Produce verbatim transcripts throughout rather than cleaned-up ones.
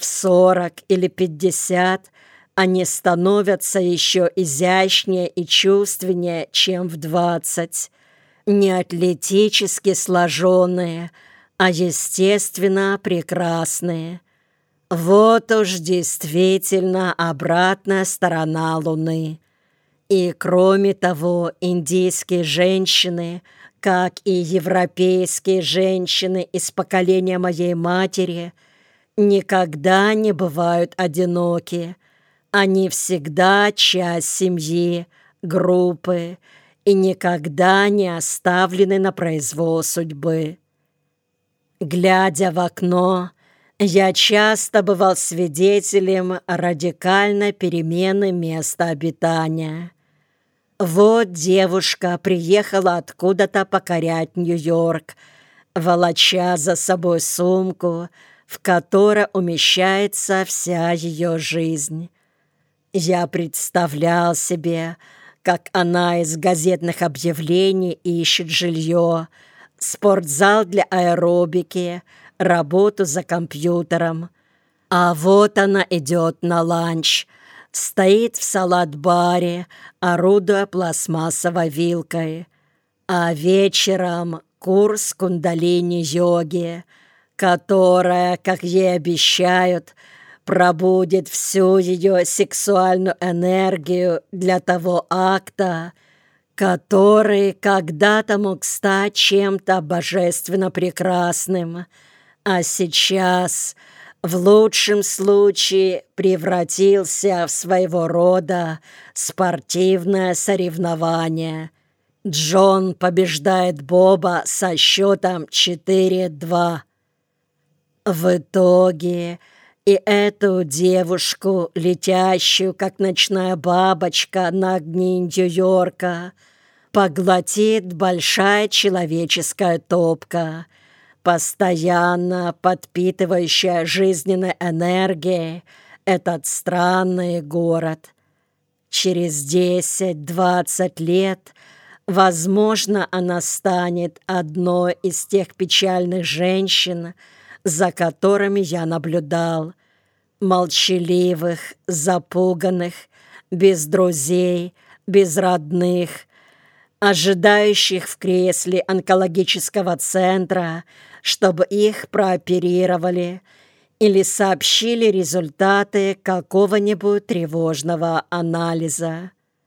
В сорок или пятьдесят они становятся еще изящнее и чувственнее, чем в двадцать. Не атлетически сложенные, а естественно прекрасные. Вот уж действительно обратная сторона Луны. И кроме того, индийские женщины, как и европейские женщины из поколения моей матери, никогда не бывают одиноки. Они всегда часть семьи, группы и никогда не оставлены на произвол судьбы. Глядя в окно, я часто бывал свидетелем радикальной перемены места обитания. Вот девушка приехала откуда-то покорять Нью-Йорк, волоча за собой сумку, в которой умещается вся ее жизнь. Я представлял себе, как она из газетных объявлений ищет жилье, спортзал для аэробики, работу за компьютером. А вот она идет на ланч, стоит в салат-баре, орудуя пластмассовой вилкой. А вечером курс кундалини-йоги, которая, как ей обещают, пробудит всю ее сексуальную энергию для того акта, который когда-то мог стать чем-то божественно прекрасным, а сейчас, в лучшем случае, превратился в своего рода спортивное соревнование. Джон побеждает Боба со счетом четыре-два. В итоге и эту девушку, летящую, как ночная бабочка на огне Нью-Йорка, поглотит большая человеческая топка, постоянно подпитывающая жизненной энергией этот странный город. Через десять-двадцать лет, возможно, она станет одной из тех печальных женщин, за которыми я наблюдал, молчаливых, запуганных, без друзей, без родных, ожидающих в кресле онкологического центра, чтобы их прооперировали или сообщили результаты какого-нибудь тревожного анализа.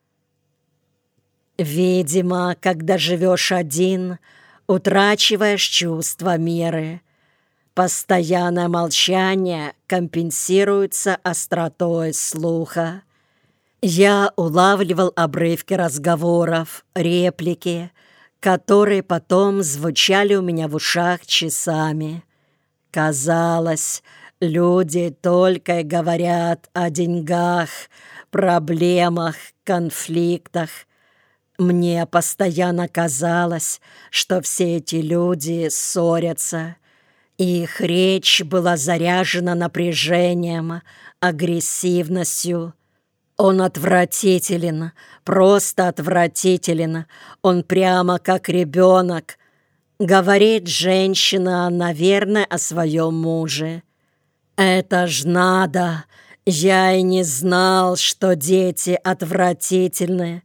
Видимо, когда живешь один, утрачиваешь чувство меры. Постоянное молчание компенсируется остротой слуха. Я улавливал обрывки разговоров, реплики, которые потом звучали у меня в ушах часами. Казалось, люди только и говорят о деньгах, проблемах, конфликтах. Мне постоянно казалось, что все эти люди ссорятся. Их речь была заряжена напряжением, агрессивностью. Он отвратителен, просто отвратителен. Он прямо как ребенок. Говорит женщина, наверное, о своем муже. Это ж надо. Я и не знал, что дети отвратительны.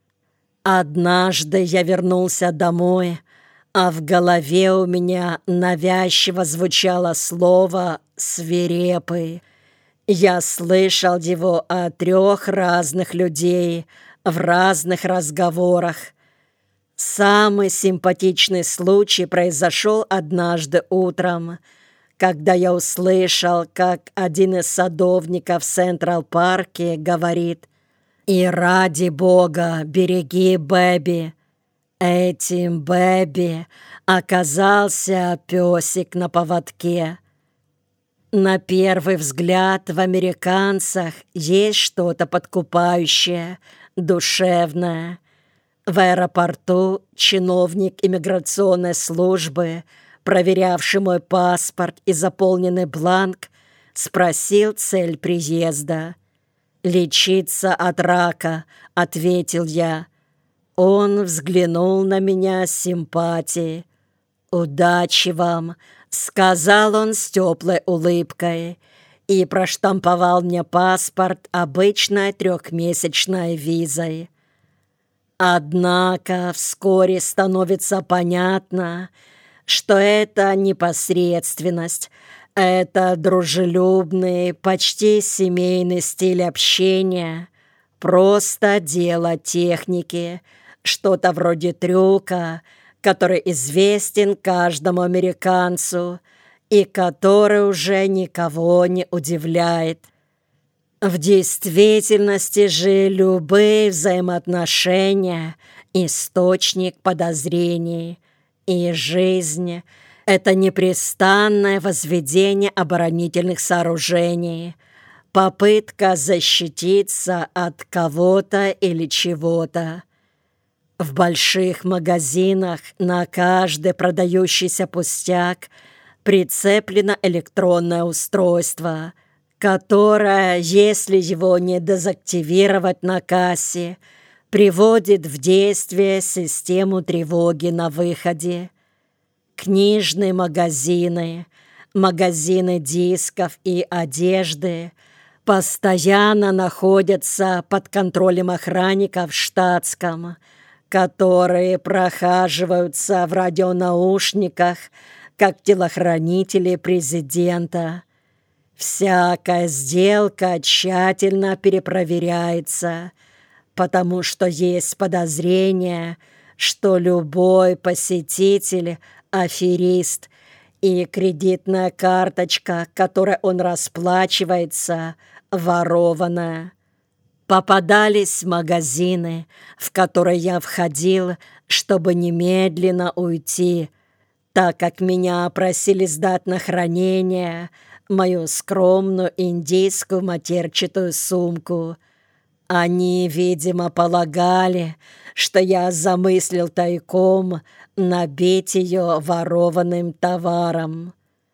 Однажды я вернулся домой, а в голове у меня навязчиво звучало слово «свирепый». Я слышал его от трех разных людей в разных разговорах. Самый симпатичный случай произошел однажды утром, когда я услышал, как один из садовников в Централ-парке говорит: «И ради Бога, береги Бэби». Этим Бэби оказался песик на поводке. На первый взгляд в американцах есть что-то подкупающее, душевное. В аэропорту чиновник иммиграционной службы, проверявший мой паспорт и заполненный бланк, спросил цель приезда. «Лечиться от рака», — ответил я. Он взглянул на меня с симпатией. «Удачи вам», — сказал он с теплой улыбкой, и проштамповал мне паспорт обычной трехмесячной визой. Однако вскоре становится понятно, что это непосредственность, это дружелюбный, почти семейный стиль общения, просто дело техники, что-то вроде трюка, который известен каждому американцу и который уже никого не удивляет. В действительности же любые взаимоотношения – источник подозрений, и жизнь – это непрестанное возведение оборонительных сооружений, попытка защититься от кого-то или чего-то. В больших магазинах на каждый продающийся пустяк прицеплено электронное устройство, которое, если его не дезактивировать на кассе, приводит в действие систему тревоги на выходе. Книжные магазины, магазины дисков и одежды постоянно находятся под контролем охранников в штатском, которые прохаживаются в радионаушниках, как телохранители президента. Всякая сделка тщательно перепроверяется, потому что есть подозрение, что любой посетитель – аферист, и кредитная карточка, которой он расплачивается, ворованная. Попадались магазины, в которые я входил, чтобы немедленно уйти, так как меня просили сдать на хранение мою скромную индийскую матерчатую сумку. Они, видимо, полагали, что я замыслил тайком набить ее ворованным товаром.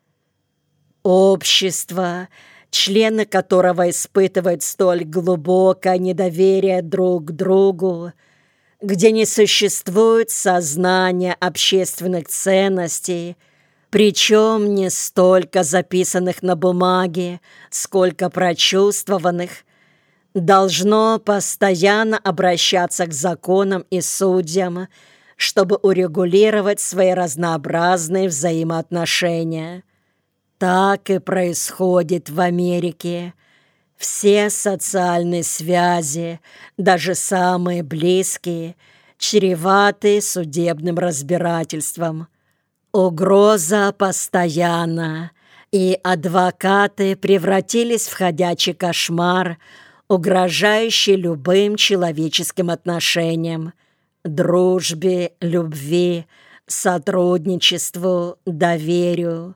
Общество, члены которого испытывают столь глубокое недоверие друг к другу, где не существует сознания общественных ценностей, причем не столько записанных на бумаге, сколько прочувствованных, должно постоянно обращаться к законам и судьям, чтобы урегулировать свои разнообразные взаимоотношения. Так и происходит в Америке. Все социальные связи, даже самые близкие, чреваты судебным разбирательством. Угроза постоянна, и адвокаты превратились в ходячий кошмар, угрожающий любым человеческим отношениям, дружбе, любви, сотрудничеству, доверию.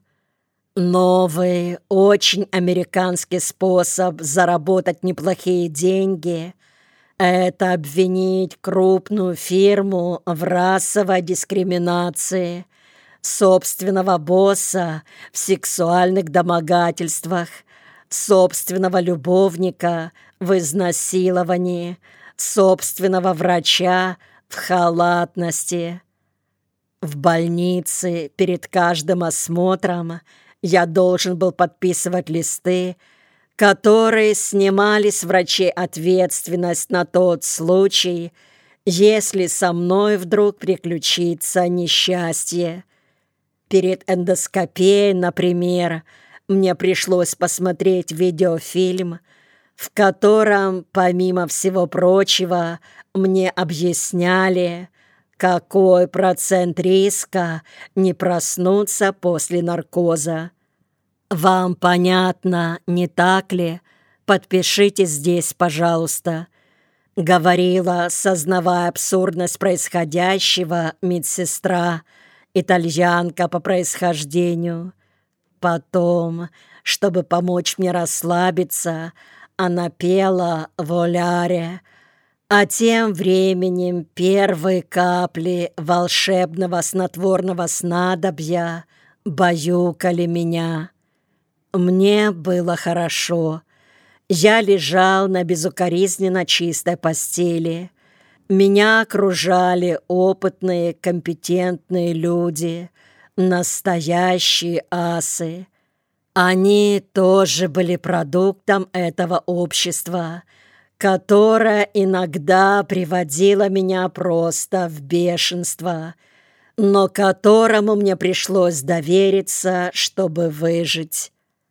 Новый, очень американский способ заработать неплохие деньги – это обвинить крупную фирму в расовой дискриминации, собственного босса в сексуальных домогательствах, собственного любовника в изнасиловании, собственного врача в халатности. В больнице перед каждым осмотром я должен был подписывать листы, которые снимали с врачей ответственность на тот случай, если со мной вдруг приключится несчастье. Перед эндоскопией, например, мне пришлось посмотреть видеофильм, в котором, помимо всего прочего, мне объясняли, какой процент риска не проснуться после наркоза. Вам понятно, не так ли? Подпишите здесь, пожалуйста. Говорила, сознавая абсурдность происходящего, медсестра, итальянка по происхождению. Потом, чтобы помочь мне расслабиться, она пела «Воляре», а тем временем первые капли волшебного снотворного снадобья баюкали меня. Мне было хорошо. Я лежал на безукоризненно чистой постели. Меня окружали опытные, компетентные люди, настоящие асы. Они тоже были продуктом этого общества, которое иногда приводило меня просто в бешенство, но которому мне пришлось довериться, чтобы выжить.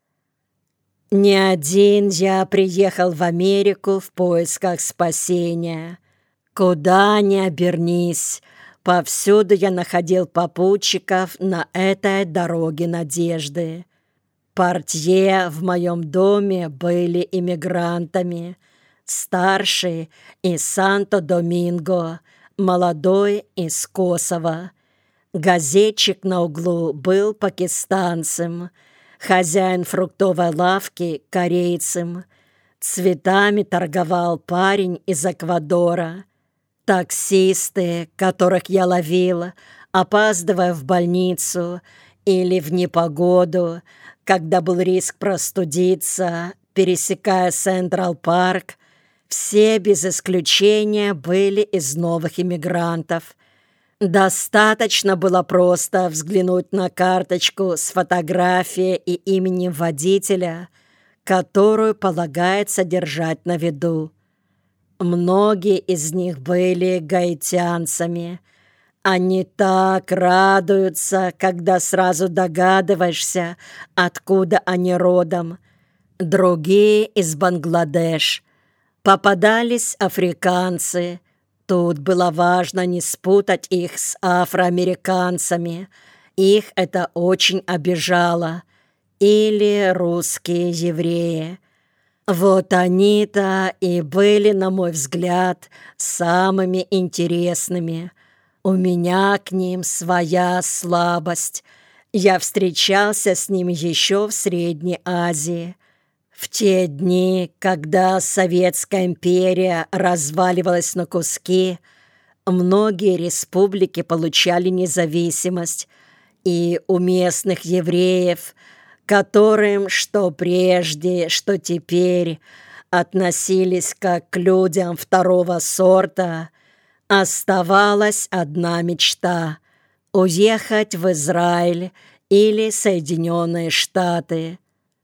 Не один я приехал в Америку в поисках спасения. Куда ни обернись, повсюду я находил попутчиков на этой дороге надежды. Портье в моем доме были иммигрантами, старший из Санто-Доминго, молодой из Косово. Газетчик на углу был пакистанцем, хозяин фруктовой лавки — корейцем, цветами торговал парень из Эквадора. Таксисты, которых я ловил, опаздывая в больницу или в непогоду, когда был риск простудиться, пересекая Централ-парк, все без исключения были из новых иммигрантов. Достаточно было просто взглянуть на карточку с фотографией и именем водителя, которую полагается держать на виду. Многие из них были гаитянцами. Они так радуются, когда сразу догадываешься, откуда они родом. Другие из Бангладеш. Попадались африканцы. Тут было важно не спутать их с афроамериканцами. Их это очень обижало. Или русские евреи. Вот они-то и были, на мой взгляд, самыми интересными. У меня к ним своя слабость. Я встречался с ними еще в Средней Азии. В те дни, когда Советская империя разваливалась на куски, многие республики получали независимость, и у местных евреев, которым что прежде, что теперь относились как к людям второго сорта, оставалась одна мечта — уехать в Израиль или Соединенные Штаты.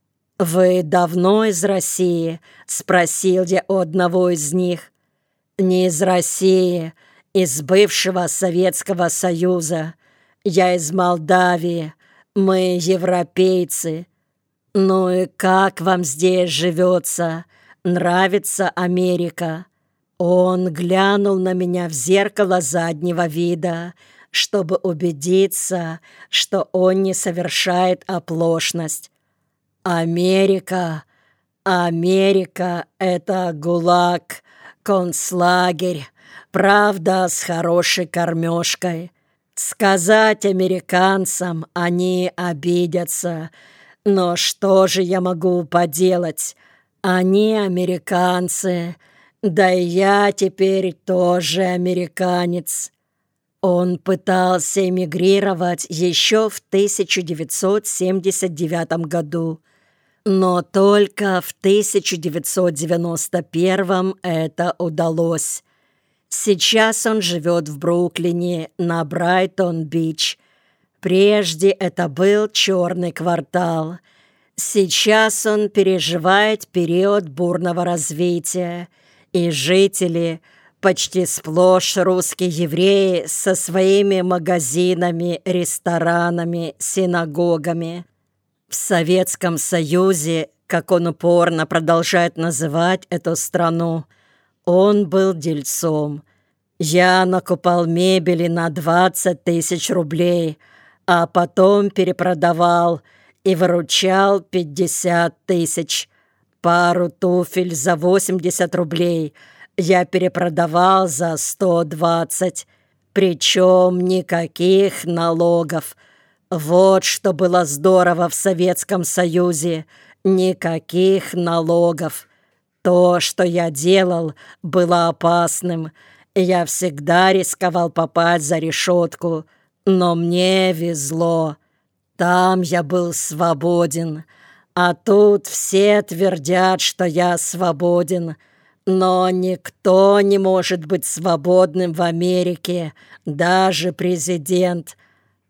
«Вы давно из России?» — спросил я у одного из них. «Не из России, из бывшего Советского Союза. Я из Молдавии. Мы европейцы. Ну и как вам здесь живется? Нравится Америка?» Он глянул на меня в зеркало заднего вида, чтобы убедиться, что он не совершает оплошность. «Америка, Америка — это ГУЛАГ, концлагерь, правда, с хорошей кормежкой. Сказать американцам они обидятся, но что же я могу поделать? Они американцы, да и я теперь тоже американец». Он пытался эмигрировать еще в тысяча девятьсот семьдесят девятом году, но только в тысяча девятьсот девяносто первом это удалось. Сейчас он живет в Бруклине на Брайтон-Бич. Прежде это был черный квартал. Сейчас он переживает период бурного развития, и жители, почти сплошь русские евреи, со своими магазинами, ресторанами, синагогами. В Советском Союзе, как он упорно продолжает называть эту страну, он был дельцом. Я накупал мебели на двадцать тысяч рублей, а потом перепродавал и выручал пятьдесят тысяч. Пару туфель за восемьдесят рублей я перепродавал за сто двадцать, причем никаких налогов. Вот что было здорово в Советском Союзе, никаких налогов. То, что я делал, было опасным. Я всегда рисковал попасть за решетку, но мне везло. Там я был свободен, а тут все твердят, что я свободен. Но никто не может быть свободным в Америке, даже президент.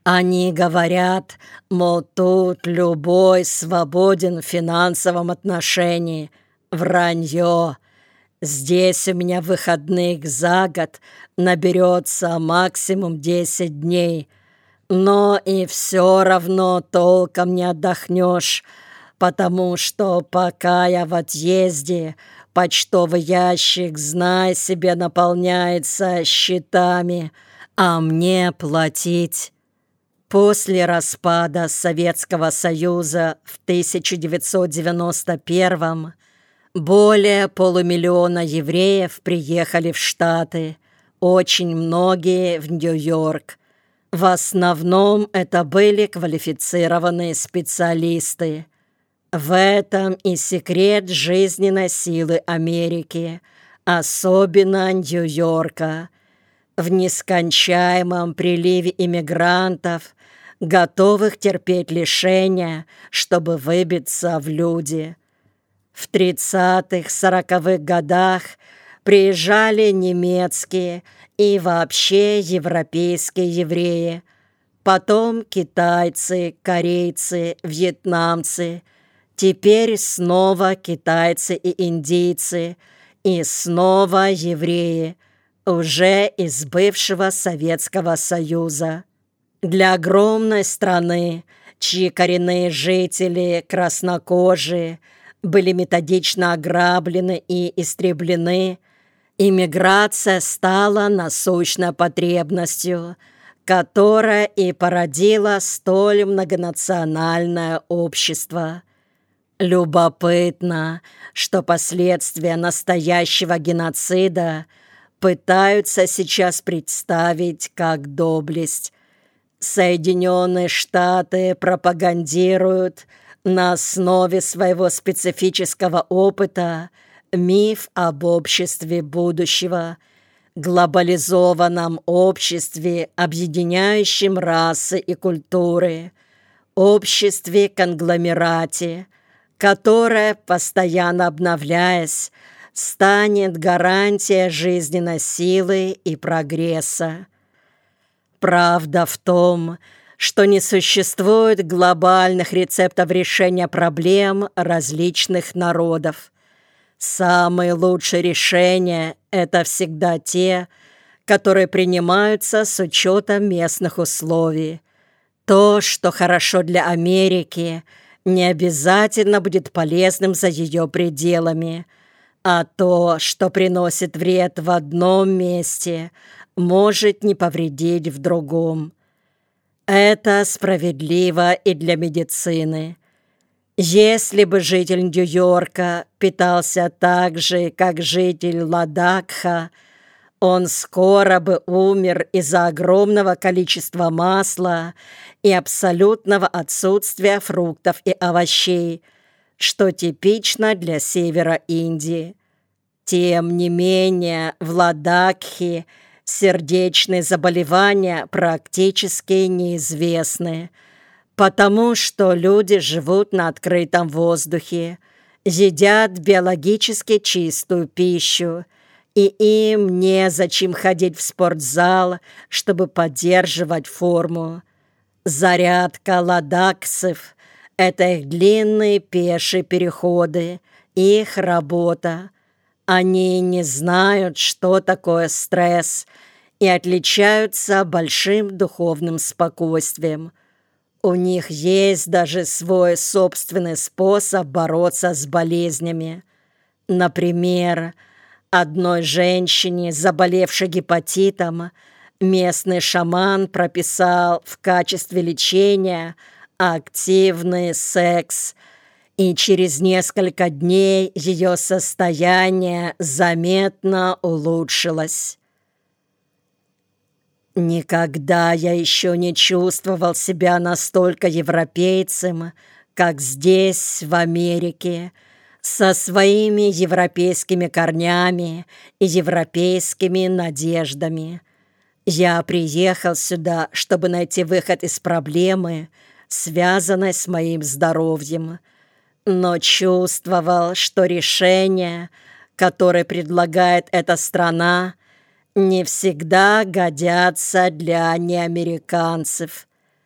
Они говорят, мол, тут любой свободен в финансовом отношении. Вранье. Здесь у меня выходных за год наберется максимум десять дней. Но и все равно толком не отдохнешь, потому что пока я в отъезде, почтовый ящик, знай себе, наполняется счетами, а мне платить. После распада Советского Союза в тысяча девятьсот девяносто первом более полумиллиона евреев приехали в Штаты, очень многие в Нью-Йорк. В основном это были квалифицированные специалисты. В этом и секрет жизненной силы Америки, особенно Нью-Йорка. В нескончаемом приливе иммигрантов, готовых терпеть лишения, чтобы выбиться в люди. В тридцатых-сороковых годах приезжали немецкие и вообще европейские евреи, потом китайцы, корейцы, вьетнамцы, теперь снова китайцы и индийцы, и снова евреи, уже из бывшего Советского Союза. Для огромной страны, чьи коренные жители, краснокожие, были методично ограблены и истреблены, иммиграция стала насущной потребностью, которая и породила столь многонациональное общество. Любопытно, что последствия настоящего геноцида пытаются сейчас представить как доблесть. Соединенные Штаты пропагандируют на основе своего специфического опыта миф об обществе будущего, глобализованном обществе, объединяющем расы и культуры, обществе-конгломерате, которое, постоянно обновляясь, станет гарантией жизненной силы и прогресса. Правда в том, что не существует глобальных рецептов решения проблем различных народов. Самые лучшие решения – это всегда те, которые принимаются с учетом местных условий. То, что хорошо для Америки, не обязательно будет полезным за ее пределами, а то, что приносит вред в одном месте, может не повредить в другом. Это справедливо и для медицины. Если бы житель Нью-Йорка питался так же, как житель Ладакха, он скоро бы умер из-за огромного количества масла и абсолютного отсутствия фруктов и овощей, что типично для севера Индии. Тем не менее, в Ладакхе сердечные заболевания практически неизвестны, потому что люди живут на открытом воздухе, едят биологически чистую пищу, и им незачем ходить в спортзал, чтобы поддерживать форму. Зарядка ладакцев – это их длинные пешие переходы, их работа. Они не знают, что такое стресс, и отличаются большим духовным спокойствием. У них есть даже свой собственный способ бороться с болезнями. Например, одной женщине, заболевшей гепатитом, местный шаман прописал в качестве лечения активный секс, и через несколько дней ее состояние заметно улучшилось. Никогда я еще не чувствовал себя настолько европейцем, как здесь, в Америке, со своими европейскими корнями и европейскими надеждами. Я приехал сюда, чтобы найти выход из проблемы, связанной с моим здоровьем, но чувствовал, что решения, которые предлагает эта страна, не всегда годятся для неамериканцев.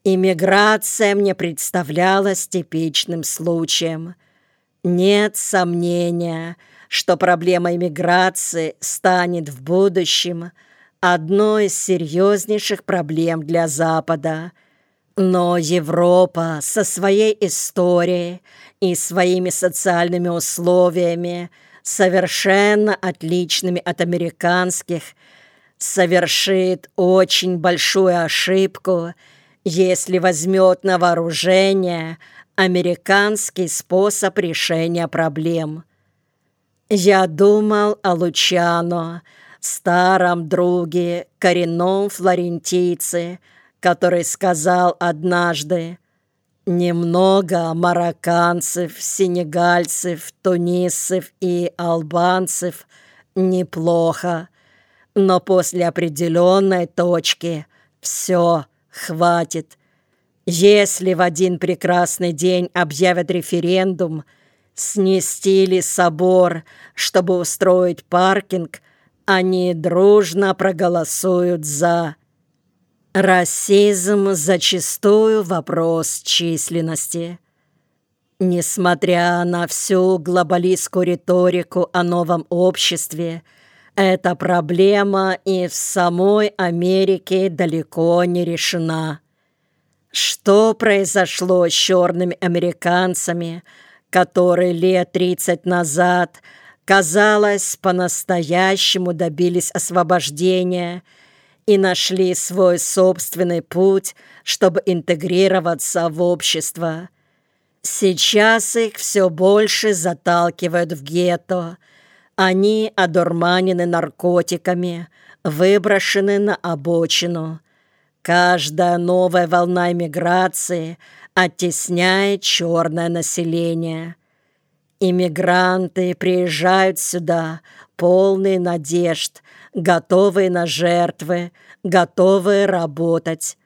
Иммиграция мне представлялась типичным случаем. Нет сомнения, что проблема иммиграции станет в будущем одной из серьезнейших проблем для Запада. Но Европа со своей историей и своими социальными условиями, совершенно отличными от американских, совершит очень большую ошибку, если возьмет на вооружение американский способ решения проблем. Я думал о Лучано, старом друге, коренном флорентийце, который сказал однажды: «Немного марокканцев, сенегальцев, тунисцев и албанцев неплохо, но после определенной точки все, хватит. Если в один прекрасный день объявят референдум, снести ли собор, чтобы устроить паркинг, они дружно проголосуют «за». Расизм зачастую вопрос численности. Несмотря на всю глобалистскую риторику о новом обществе, эта проблема и в самой Америке далеко не решена. Что произошло с черными американцами, которые лет тридцать назад, казалось, по-настоящему добились освобождения и нашли свой собственный путь, чтобы интегрироваться в общество? Сейчас их все больше заталкивают в гетто. Они одурманены наркотиками, выброшены на обочину. Каждая новая волна иммиграции оттесняет черное население. Иммигранты приезжают сюда, полные надежд, готовые на жертвы, готовые работать.